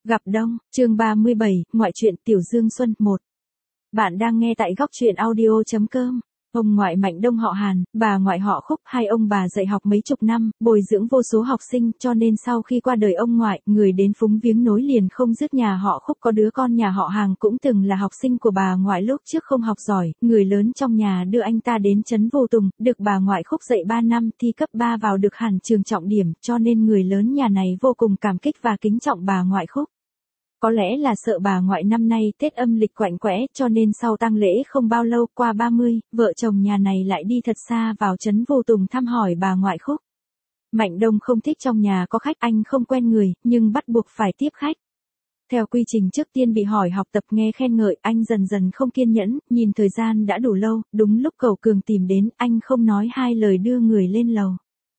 Gặp Đông, chương 37, ngoại truyện Tiểu Dương Xuân 1. Bạn đang nghe tại góc truyện audio.com. Ông ngoại Mạnh Đông họ Hàn, bà ngoại họ Khúc, hai ông bà dạy học mấy chục năm, bồi dưỡng vô số học sinh, cho nên sau khi qua đời ông ngoại, người đến phúng viếng nối liền không dứt. Nhà họ Khúc có đứa con nhà họ Hàng cũng từng là học sinh của bà ngoại, lúc trước không học giỏi, người lớn trong nhà đưa anh ta đến trấn Vô Tùng, được bà ngoại Khúc dạy 3 năm, thi cấp 3 vào được hẳn trường trọng điểm, cho nên người lớn nhà này vô cùng cảm kích và kính trọng bà ngoại Khúc. Có lẽ là sợ bà ngoại năm nay Tết âm lịch quạnh quẽ, cho nên sau tang lễ không bao lâu, qua 30, vợ chồng nhà này lại đi thật xa vào trấn Vô Tùng thăm hỏi bà ngoại Khúc. Mạnh Đông không thích trong nhà có khách, anh không quen người, nhưng bắt buộc phải tiếp khách. Theo quy trình trước tiên bị hỏi học tập nghe khen ngợi, anh dần dần không kiên nhẫn, nhìn thời gian đã đủ lâu, đúng lúc cậu Cường tìm đến, anh không nói hai lời đưa người lên lầu.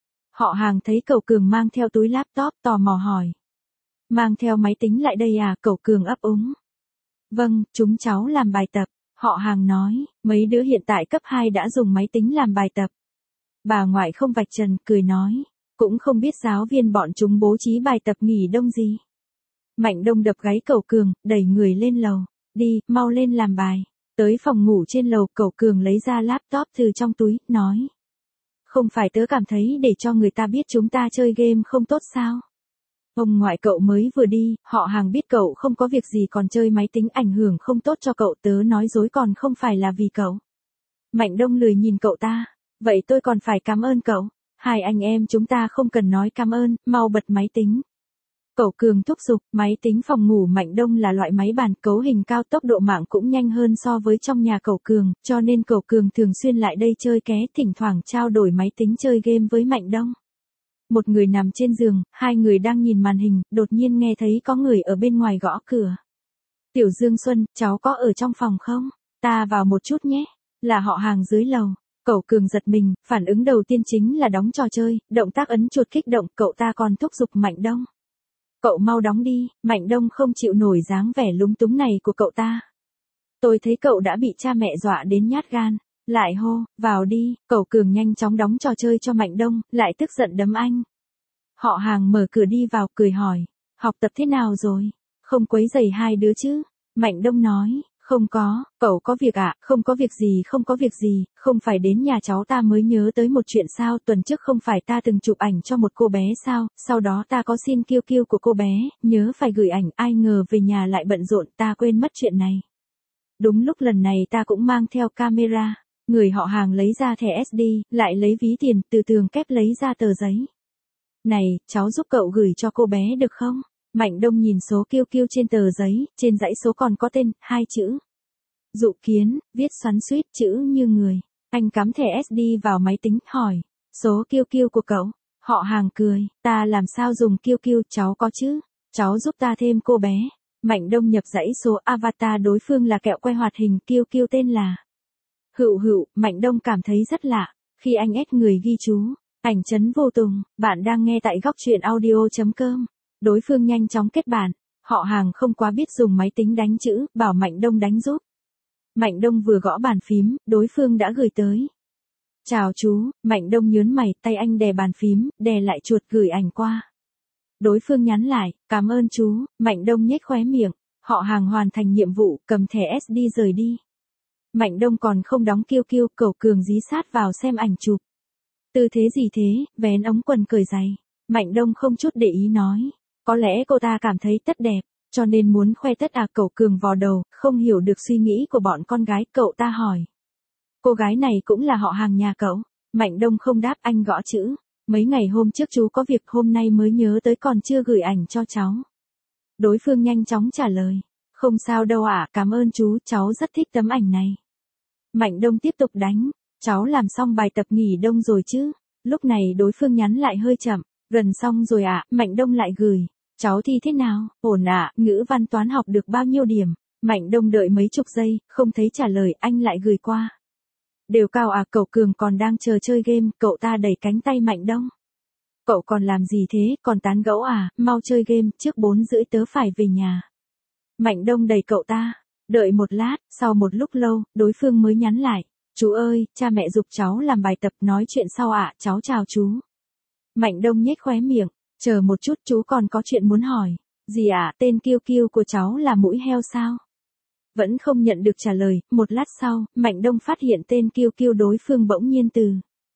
Họ Hàng thấy cậu Cường mang theo túi laptop, tò mò hỏi. Mang theo máy tính lại đây à? Cậu Cường ấp úng. Vâng, chúng cháu làm bài tập. Họ Hàng nói, mấy đứa hiện tại cấp 2 đã dùng máy tính làm bài tập. Bà ngoại không vạch trần, cười nói, cũng không biết giáo viên bọn chúng bố trí bài tập nghỉ đông gì. Mạnh Đông đập gáy cậu Cường, đẩy người lên lầu. Đi, mau lên làm bài. Tới phòng ngủ trên lầu, cậu Cường lấy ra laptop từ trong túi, nói. Không phải tớ cảm thấy để cho người ta biết chúng ta chơi game không tốt sao? Ông ngoại cậu mới vừa đi, họ Hàng biết cậu không có việc gì còn chơi máy tính ảnh hưởng không tốt cho cậu, tớ nói dối còn không phải là vì cậu. Mạnh Đông lười nhìn cậu ta, vậy tôi còn phải cảm ơn cậu, hai anh em chúng ta không cần nói cảm ơn, mau bật máy tính. Cậu Cường thúc giục, máy tính phòng ngủ Mạnh Đông là loại máy bàn cấu hình cao, tốc độ mạng cũng nhanh hơn so với trong nhà cậu Cường, cho nên cậu Cường thường xuyên lại đây chơi ké, thỉnh thoảng trao đổi máy tính chơi game với Mạnh Đông. Một người nằm trên giường, hai người đang nhìn màn hình, đột nhiên nghe thấy có người ở bên ngoài gõ cửa. Tiểu Dương Xuân, cháu có ở trong phòng không? Ta vào một chút nhé. Là họ Hàng dưới lầu. Cậu Cường giật mình, phản ứng đầu tiên chính là đóng trò chơi, động tác ấn chuột kích động, cậu ta còn thúc giục Mạnh Đông. Cậu mau đóng đi, Mạnh Đông không chịu nổi dáng vẻ lúng túng này của cậu ta. Tôi thấy cậu đã bị cha mẹ dọa đến nhát gan. Lại hô, vào đi, cậu Cường nhanh chóng đóng trò chơi cho Mạnh Đông, lại tức giận đấm anh. Họ Hàng mở cửa đi vào, cười hỏi, học tập thế nào rồi? Không quấy rầy hai đứa chứ? Mạnh Đông nói, không có, cậu có việc ạ? Không có việc gì, không có việc gì, không phải đến nhà cháu ta mới nhớ tới một chuyện sao? Tuần trước không phải ta từng chụp ảnh cho một cô bé sao? Sau đó ta có xin QQ của cô bé, nhớ phải gửi ảnh, ai ngờ về nhà lại bận rộn, ta quên mất chuyện này. Đúng lúc lần này ta cũng mang theo camera. Người họ Hàng lấy ra thẻ SD, lại lấy ví tiền, từ tường kép lấy ra tờ giấy. Này, cháu giúp cậu gửi cho cô bé được không? Mạnh Đông nhìn số QQ trên tờ giấy, trên dãy số còn có tên, 2 chữ. Dụ Kiến, viết xoắn xuýt, chữ như người. Anh cắm thẻ SD vào máy tính, hỏi, số QQ của cậu? Họ Hàng cười, ta làm sao dùng QQ, cháu có chứ? Cháu giúp ta thêm cô bé. Mạnh Đông nhập dãy số avatar đối phương là kẹo que hoạt hình, QQ tên là Hựu, Mạnh Đông cảm thấy rất lạ, khi anh ép người ghi chú, ảnh trấn Vô Tùng, bạn đang nghe tại góc truyện audio.com, đối phương nhanh chóng kết bạn, họ Hàng không quá biết dùng máy tính đánh chữ, bảo Mạnh Đông đánh giúp. Mạnh Đông vừa gõ bàn phím, đối phương đã gửi tới. Chào chú, Mạnh Đông nhớn mày, tay anh đè bàn phím, đè lại chuột gửi ảnh qua. Đối phương nhắn lại, cảm ơn chú, Mạnh Đông nhếch khóe miệng, họ Hàng hoàn thành nhiệm vụ, cầm thẻ SD rời đi. Mạnh Đông còn không đóng QQ, cậu Cường dí sát vào xem ảnh chụp. Tư thế gì thế, vén ống quần cởi giày. Mạnh Đông không chút để ý nói. Có lẽ cô ta cảm thấy tất đẹp, cho nên muốn khoe tất à? Cậu Cường vò đầu, không hiểu được suy nghĩ của bọn con gái, cậu ta hỏi. Cô gái này cũng là họ Hàng nhà cậu? Mạnh Đông không đáp, anh gõ chữ. Mấy ngày hôm trước chú có việc, hôm nay mới nhớ tới còn chưa gửi ảnh cho cháu. Đối phương nhanh chóng trả lời. Không sao đâu ạ, cảm ơn chú, cháu rất thích tấm ảnh này. Mạnh Đông tiếp tục đánh, cháu làm xong bài tập nghỉ đông rồi chứ? Lúc này đối phương nhắn lại hơi chậm, gần xong rồi ạ, Mạnh Đông lại gửi, cháu thi thế nào? Ổn ạ, ngữ văn toán học được bao nhiêu điểm? Mạnh Đông đợi mấy chục giây, không thấy trả lời, anh lại gửi qua. Đều cao à? Cậu Cường còn đang chờ chơi game, cậu ta đẩy cánh tay Mạnh Đông. Cậu còn làm gì thế, còn tán gẫu à, mau chơi game, trước 4:30 tớ phải về nhà. Mạnh Đông đẩy cậu ta, đợi một lát, sau một lúc lâu, đối phương mới nhắn lại, chú ơi, cha mẹ giục cháu làm bài tập, nói chuyện sau ạ, cháu chào chú. Mạnh Đông nhếch khóe miệng, chờ một chút, chú còn có chuyện muốn hỏi. Gì ạ, tên Kiêu Kiêu của cháu là mũi heo sao? Vẫn không nhận được trả lời, một lát sau, Mạnh Đông phát hiện tên Kiêu Kiêu đối phương bỗng nhiên từ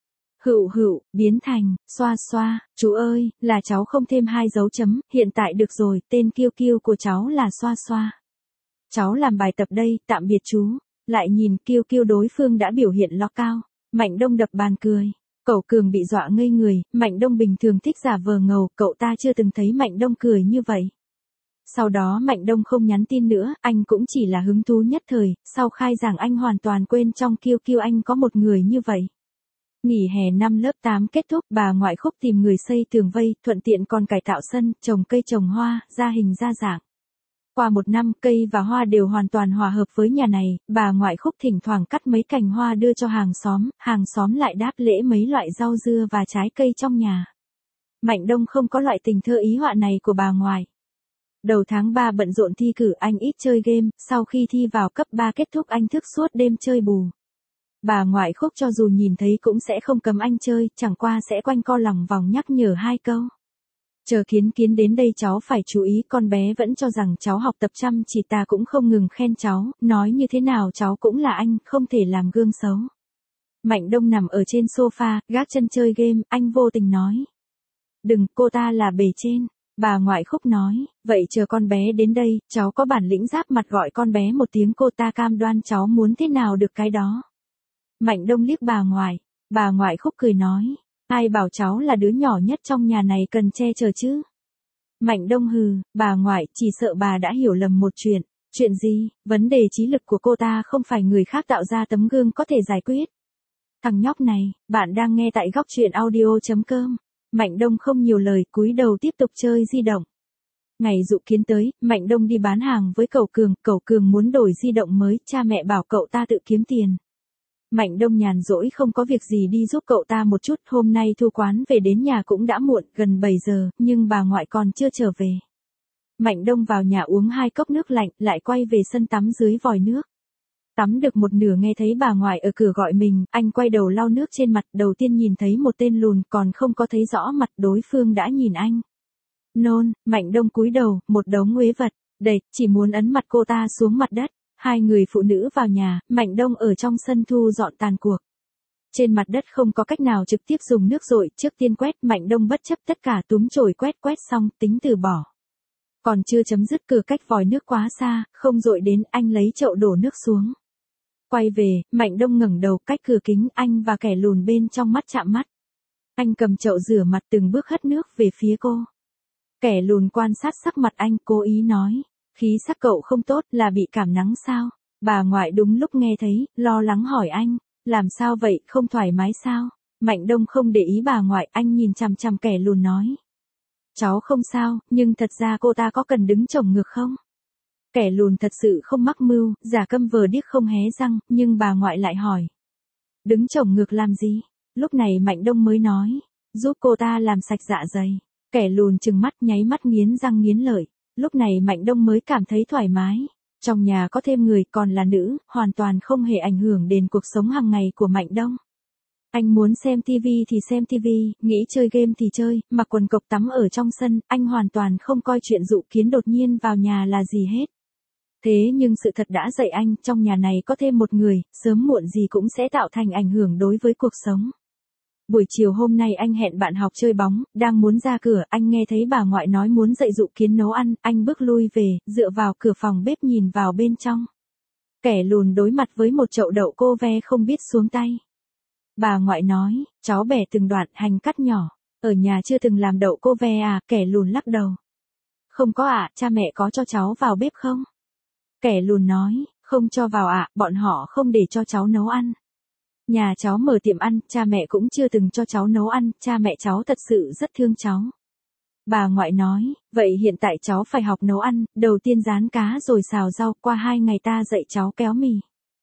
hựu hựu, biến thành, xoa xoa, chú ơi, là cháu không thêm 2 dấu chấm, hiện tại được rồi, tên Kiêu Kiêu của cháu là xoa xoa. Cháu làm bài tập đây, tạm biệt chú. Lại nhìn Kiêu Kiêu đối phương đã biểu hiện lo cao. Mạnh Đông đập bàn cười. Cậu Cường bị dọa ngây người, Mạnh Đông bình thường thích giả vờ ngầu, cậu ta chưa từng thấy Mạnh Đông cười như vậy. Sau đó Mạnh Đông không nhắn tin nữa, anh cũng chỉ là hứng thú nhất thời, sau khai giảng anh hoàn toàn quên trong Kiêu Kiêu anh có một người như vậy. Nghỉ hè năm lớp 8 kết thúc, bà ngoại Khúc tìm người xây tường vây, thuận tiện còn cải tạo sân, trồng cây trồng hoa, ra hình ra dạng. Qua một năm, cây và hoa đều hoàn toàn hòa hợp với nhà này, bà ngoại Khúc thỉnh thoảng cắt mấy cành hoa đưa cho hàng xóm lại đáp lễ mấy loại rau dưa và trái cây trong nhà. Mạnh Đông không có loại tình thơ ý họa này của bà ngoại. Đầu tháng 3 bận rộn thi cử anh ít chơi game, sau khi thi vào cấp 3 kết thúc anh thức suốt đêm chơi bù. Bà ngoại Khúc cho dù nhìn thấy cũng sẽ không cấm anh chơi, chẳng qua sẽ quanh co lòng vòng nhắc nhở 2 câu. Chờ Kiến Kiến đến đây cháu phải chú ý, con bé vẫn cho rằng cháu học tập chăm chỉ, ta cũng không ngừng khen cháu, nói như thế nào cháu cũng là anh, không thể làm gương xấu. Mạnh Đông nằm ở trên sofa, gác chân chơi game, anh vô tình nói. Đừng, cô ta là bề trên. Bà ngoại Khúc nói, vậy chờ con bé đến đây, cháu có bản lĩnh giáp mặt gọi con bé một tiếng, cô ta cam đoan cháu muốn thế nào được cái đó. Mạnh Đông liếc bà ngoại Khúc cười nói, ai bảo cháu là đứa nhỏ nhất trong nhà này cần che chở chứ. Mạnh Đông hừ, bà ngoại, chỉ sợ bà đã hiểu lầm một chuyện gì, vấn đề trí lực của cô ta không phải người khác tạo ra tấm gương có thể giải quyết. Thằng nhóc này, bạn đang nghe tại góc truyện audio.com. Mạnh Đông không nhiều lời, cúi đầu tiếp tục chơi di động. Ngày dụ kiến tới, Mạnh Đông đi bán hàng với cậu Cường muốn đổi di động mới, cha mẹ bảo cậu ta tự kiếm tiền. Mạnh Đông nhàn rỗi không có việc gì đi giúp cậu ta một chút, hôm nay thu quán về đến nhà cũng đã muộn, gần 7 giờ, nhưng bà ngoại còn chưa trở về. Mạnh Đông vào nhà uống 2 cốc nước lạnh, lại quay về sân tắm dưới vòi nước. Tắm được một nửa nghe thấy bà ngoại ở cửa gọi mình, anh quay đầu lau nước trên mặt, đầu tiên nhìn thấy một tên lùn, còn không có thấy rõ mặt, đối phương đã nhìn anh. Nôn, Mạnh Đông cúi đầu, một đống uế vật, đầy, chỉ muốn ấn mặt cô ta xuống mặt đất. 2 người phụ nữ vào nhà, Mạnh Đông ở trong sân thu dọn tàn cuộc. Trên mặt đất không có cách nào trực tiếp dùng nước dội, trước tiên quét, Mạnh Đông bất chấp tất cả túm chổi quét xong, tính từ bỏ. Còn chưa chấm dứt, cửa cách vòi nước quá xa, không dội đến, anh lấy chậu đổ nước xuống. Quay về, Mạnh Đông ngẩng đầu, cách cửa kính, anh và kẻ lùn bên trong mắt chạm mắt. Anh cầm chậu rửa mặt từng bước hất nước về phía cô. Kẻ lùn quan sát sắc mặt anh, cố ý nói. Khí sắc cậu không tốt, là bị cảm nắng sao? Bà ngoại đúng lúc nghe thấy, lo lắng hỏi anh, làm sao vậy, không thoải mái sao? Mạnh Đông không để ý bà ngoại, anh nhìn chằm chằm kẻ lùn nói. Cháu không sao, nhưng thật ra cô ta có cần đứng chổng ngược không? Kẻ lùn thật sự không mắc mưu, giả câm vờ điếc không hé răng, nhưng bà ngoại lại hỏi. Đứng chổng ngược làm gì? Lúc này Mạnh Đông mới nói, giúp cô ta làm sạch dạ dày. Kẻ lùn trừng mắt nháy mắt nghiến răng nghiến lợi. Lúc này Mạnh Đông mới cảm thấy thoải mái. Trong nhà có thêm người còn là nữ, hoàn toàn không hề ảnh hưởng đến cuộc sống hàng ngày của Mạnh Đông. Anh muốn xem TV thì xem TV, nghĩ chơi game thì chơi, mặc quần cộc tắm ở trong sân, anh hoàn toàn không coi chuyện dụ kiến đột nhiên vào nhà là gì hết. Thế nhưng sự thật đã dạy anh, trong nhà này có thêm một người, sớm muộn gì cũng sẽ tạo thành ảnh hưởng đối với cuộc sống. Buổi chiều hôm nay anh hẹn bạn học chơi bóng, đang muốn ra cửa, anh nghe thấy bà ngoại nói muốn dạy dụ kiến nấu ăn, anh bước lui về, dựa vào cửa phòng bếp nhìn vào bên trong. Kẻ lùn đối mặt với một chậu đậu cô ve không biết xuống tay. Bà ngoại nói, cháu bẻ từng đoạn, hành cắt nhỏ, ở nhà chưa từng làm đậu cô ve à, kẻ lùn lắc đầu. Không có ạ, cha mẹ có cho cháu vào bếp không? Kẻ lùn nói, không cho vào ạ, bọn họ không để cho cháu nấu ăn. Nhà cháu mở tiệm ăn, cha mẹ cũng chưa từng cho cháu nấu ăn, cha mẹ cháu thật sự rất thương cháu. Bà ngoại nói, vậy hiện tại cháu phải học nấu ăn, đầu tiên rán cá rồi xào rau, qua 2 ngày ta dạy cháu kéo mì.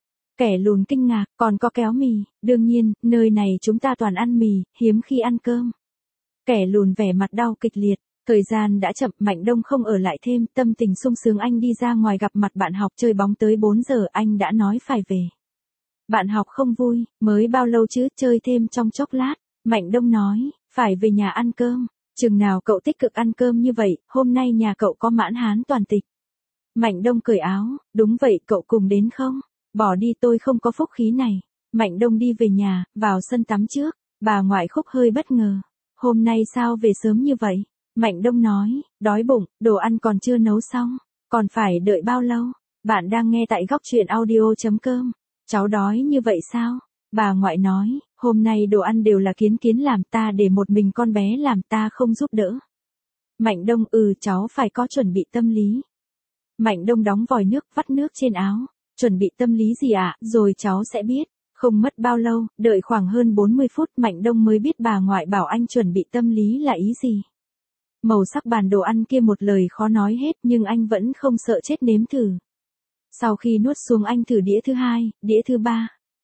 Kẻ lùn kinh ngạc, còn có kéo mì, đương nhiên, nơi này chúng ta toàn ăn mì, hiếm khi ăn cơm. Kẻ lùn vẻ mặt đau kịch liệt, thời gian đã chậm, Mạnh Đông không ở lại thêm, tâm tình sung sướng anh đi ra ngoài gặp mặt bạn học chơi bóng tới 4 giờ, anh đã nói phải về. Bạn học không vui, mới bao lâu chứ, chơi thêm trong chốc lát, Mạnh Đông nói, phải về nhà ăn cơm. Chừng nào cậu tích cực ăn cơm như vậy, hôm nay nhà cậu có mãn hán toàn tịch. Mạnh Đông cởi áo, đúng vậy cậu cùng đến không? Bỏ đi tôi không có phúc khí này. Mạnh Đông đi về nhà, vào sân tắm trước, bà ngoại Khúc hơi bất ngờ. Hôm nay sao về sớm như vậy? Mạnh Đông nói, đói bụng, đồ ăn còn chưa nấu xong, còn phải đợi bao lâu? Bạn đang nghe tại góc truyện audio.com. Cháu đói như vậy sao? Bà ngoại nói, hôm nay đồ ăn đều là Kiến Kiến làm, ta để một mình con bé làm, ta không giúp đỡ. Mạnh Đông, cháu phải có chuẩn bị tâm lý. Mạnh Đông đóng vòi nước, vắt nước trên áo. Chuẩn bị tâm lý gì ạ? Rồi cháu sẽ biết. Không mất bao lâu, đợi khoảng hơn 40 phút Mạnh Đông mới biết bà ngoại bảo anh chuẩn bị tâm lý là ý gì. Màu sắc bàn đồ ăn kia một lời khó nói hết nhưng anh vẫn không sợ chết nếm thử. Sau khi nuốt xuống anh thử đĩa thứ hai, đĩa thứ ba.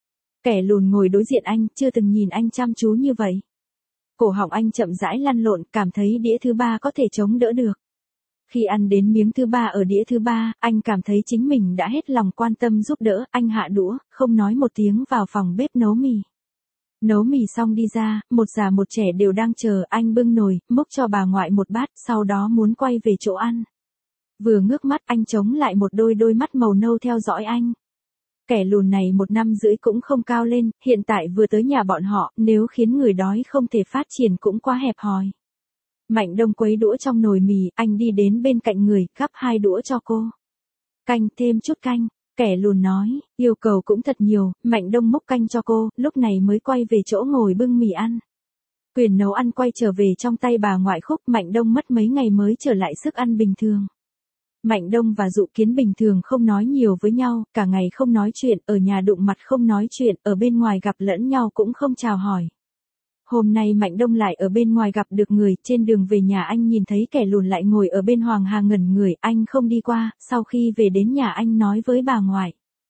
Kẻ lùn ngồi đối diện anh, chưa từng nhìn anh chăm chú như vậy. Cổ họng anh chậm rãi lăn lộn, cảm thấy đĩa thứ ba có thể chống đỡ được. Khi ăn đến miếng thứ ba ở đĩa thứ ba, anh cảm thấy chính mình đã hết lòng quan tâm giúp đỡ, anh hạ đũa, không nói một tiếng vào phòng bếp nấu mì. Nấu mì xong đi ra, một già một trẻ đều đang chờ, anh bưng nồi, múc cho bà ngoại một bát, sau đó muốn quay về chỗ ăn. Vừa ngước mắt anh chống lại một đôi mắt màu nâu theo dõi anh. Kẻ lùn này 1 năm rưỡi cũng không cao lên, hiện tại vừa tới nhà bọn họ, nếu khiến người đói không thể phát triển cũng quá hẹp hòi. Mạnh Đông quấy đũa trong nồi mì, anh đi đến bên cạnh người, gắp 2 đũa cho cô. Canh, thêm chút canh, kẻ lùn nói, yêu cầu cũng thật nhiều, Mạnh Đông múc canh cho cô, lúc này mới quay về chỗ ngồi bưng mì ăn. Quyền nấu ăn quay trở về trong tay bà ngoại Khúc, Mạnh Đông mất mấy ngày mới trở lại sức ăn bình thường. Mạnh Đông và Dụ Kiến bình thường không nói nhiều với nhau, cả ngày không nói chuyện, ở nhà đụng mặt không nói chuyện, ở bên ngoài gặp lẫn nhau cũng không chào hỏi. Hôm nay Mạnh Đông lại ở bên ngoài gặp được người, trên đường về nhà anh nhìn thấy kẻ lùn lại ngồi ở bên Hoàng Hà ngẩn người, anh không đi qua, sau khi về đến nhà anh nói với bà ngoại.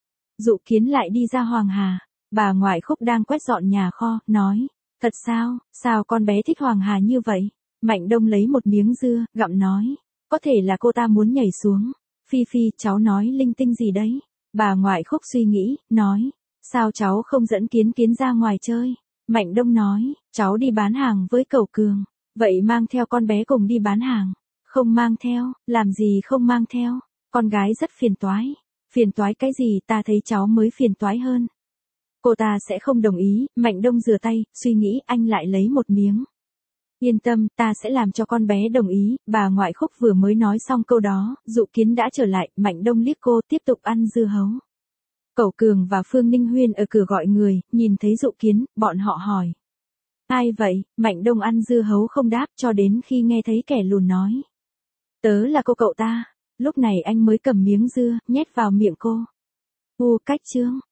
Dụ Kiến lại đi ra Hoàng Hà, bà ngoại Khúc đang quét dọn nhà kho, nói, thật sao con bé thích Hoàng Hà như vậy? Mạnh Đông lấy một miếng dưa, gặm nói, có thể là cô ta muốn nhảy xuống. Phi, cháu nói linh tinh gì đấy? Bà ngoại Khúc suy nghĩ, nói, sao cháu không dẫn Kiến Kiến ra ngoài chơi? Mạnh Đông nói, cháu đi bán hàng với Cẩu Cường, vậy mang theo con bé cùng đi bán hàng. Không mang theo, làm gì không mang theo, con gái rất phiền toái. Phiền toái cái gì, ta thấy cháu mới phiền toái hơn. Cô ta sẽ không đồng ý, Mạnh Đông rửa tay, suy nghĩ anh lại lấy một miếng. Yên tâm, ta sẽ làm cho con bé đồng ý, bà ngoại Khúc vừa mới nói xong câu đó, Dụ Kiến đã trở lại, Mạnh Đông liếc cô tiếp tục ăn dưa hấu. Cẩu Cường và Phương Ninh Huyên ở cửa gọi người, nhìn thấy Dụ Kiến, bọn họ hỏi. Ai vậy? Mạnh Đông ăn dưa hấu không đáp cho đến khi nghe thấy kẻ lùn nói. Tớ là cô cậu ta. Lúc này anh mới cầm miếng dưa, nhét vào miệng cô. Cách chương.